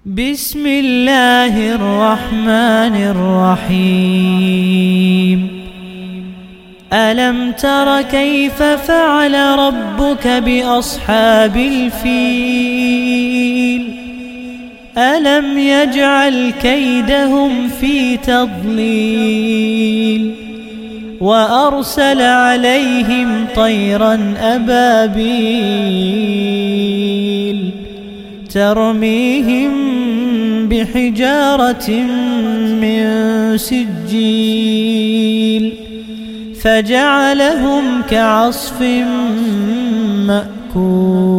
بسم الله الرحمن الرحيم. ألم تر كيف فعل ربك بأصحاب الفيل؟ ألم يجعل كيدهم في تضليل وأرسل عليهم طيرا أبابيل ترميهم بحجارة من سجيل فجعلهم كعصف مأكول.